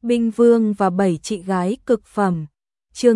Binh Vương và 7 chị gái cực phẩm. Chương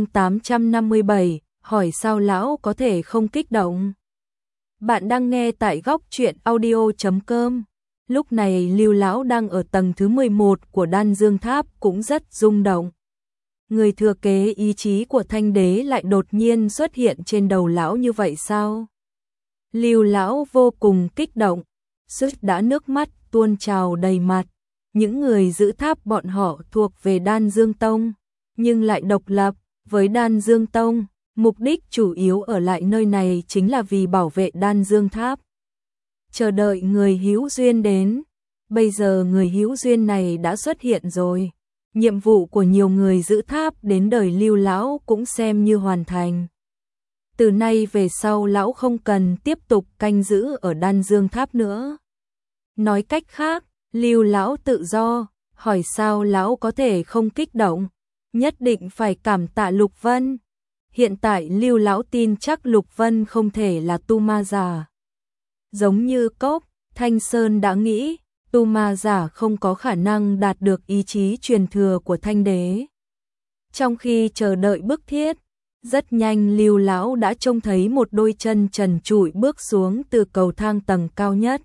857, hỏi sao lão có thể không kích động. Bạn đang nghe tại góc truyện audio.com. Lúc này Lưu lão đang ở tầng thứ 11 của Đan Dương Tháp cũng rất rung động. Người thừa kế ý chí của Thanh Đế lại đột nhiên xuất hiện trên đầu lão như vậy sao? Lưu lão vô cùng kích động, suýt đã nước mắt tuôn trào đầy mặt. Những người giữ tháp bọn họ thuộc về Đan Dương Tông, nhưng lại độc lập với Đan Dương Tông, mục đích chủ yếu ở lại nơi này chính là vì bảo vệ Đan Dương Tháp. Chờ đợi người hữu duyên đến, bây giờ người hữu duyên này đã xuất hiện rồi. Nhiệm vụ của nhiều người giữ tháp đến đời Lưu lão cũng xem như hoàn thành. Từ nay về sau lão không cần tiếp tục canh giữ ở Đan Dương Tháp nữa. Nói cách khác, Lưu lão tự do, hỏi sao lão có thể không kích động, nhất định phải cảm tạ Lục Vân. Hiện tại Lưu lão tin chắc Lục Vân không thể là tu ma giả. Giống như Cốc Thanh Sơn đã nghĩ, tu ma giả không có khả năng đạt được ý chí truyền thừa của Thanh Đế. Trong khi chờ đợi bức thiết, rất nhanh Lưu lão đã trông thấy một đôi chân trần trụi bước xuống từ cầu thang tầng cao nhất.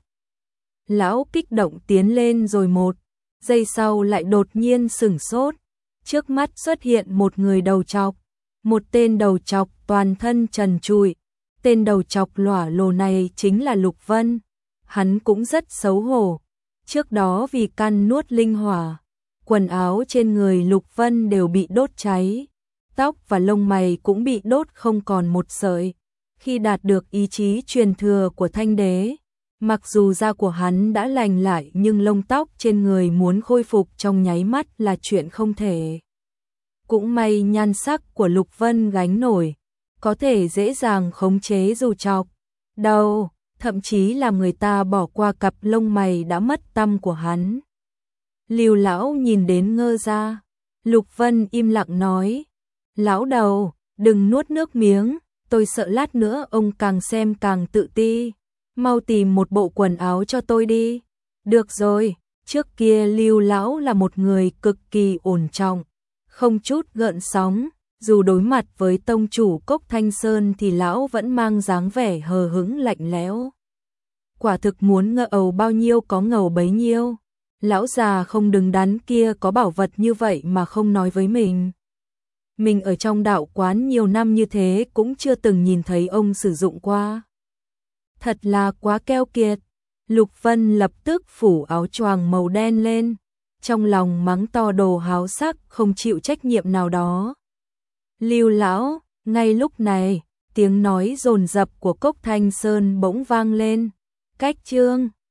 Lão kích động tiến lên rồi một giây sau lại đột nhiên sửng sốt. Trước mắt xuất hiện một người đầu trọc, một tên đầu trọc toàn thân trần trụi. Tên đầu trọc lỏa lồ này chính là Lục Vân. Hắn cũng rất xấu hổ. Trước đó vì căn nuốt linh hỏa, quần áo trên người Lục Vân đều bị đốt cháy. Tóc và lông mày cũng bị đốt không còn một sợi. Khi đạt được ý chí truyền thừa của Thanh Đế, mặc dù da của hắn đã lành lại nhưng lông tóc trên người muốn khôi phục trong nháy mắt là chuyện không thể. Cũng may nhan sắc của Lục Vân gánh nổi, có thể dễ dàng khống chế dù chọc đầu, thậm chí làm người ta bỏ qua cặp lông mày đã mất tăm của hắn. Lưu lão nhìn đến ngơ ra. Lục Vân im lặng nói: "Lão đầu, đừng nuốt nước miếng, tôi sợ lát nữa ông càng xem càng tự ti. Mau tìm một bộ quần áo cho tôi đi." Được rồi, trước kia Lưu lão là một người cực kỳ ổn trọng, không chút gợn sóng, dù đối mặt với tông chủ Cốc Thanh Sơn thì lão vẫn mang dáng vẻ hờ hững lạnh lẽo. Quả thực muốn ngầu bao nhiêu có ngầu bấy nhiêu. Lão già không đứng đắn kia có bảo vật như vậy mà không nói với mình. Mình ở trong đạo quán nhiều năm như thế cũng chưa từng nhìn thấy ông sử dụng qua. Thật là quá keo kiệt. Lục Vân lập tức phủ áo choàng màu đen lên, trong lòng mắng to đồ háo sắc không chịu trách nhiệm nào đó. Lưu lão, ngay lúc này, tiếng nói dồn dập của Cốc Thanh Sơn bỗng vang lên. Cách chương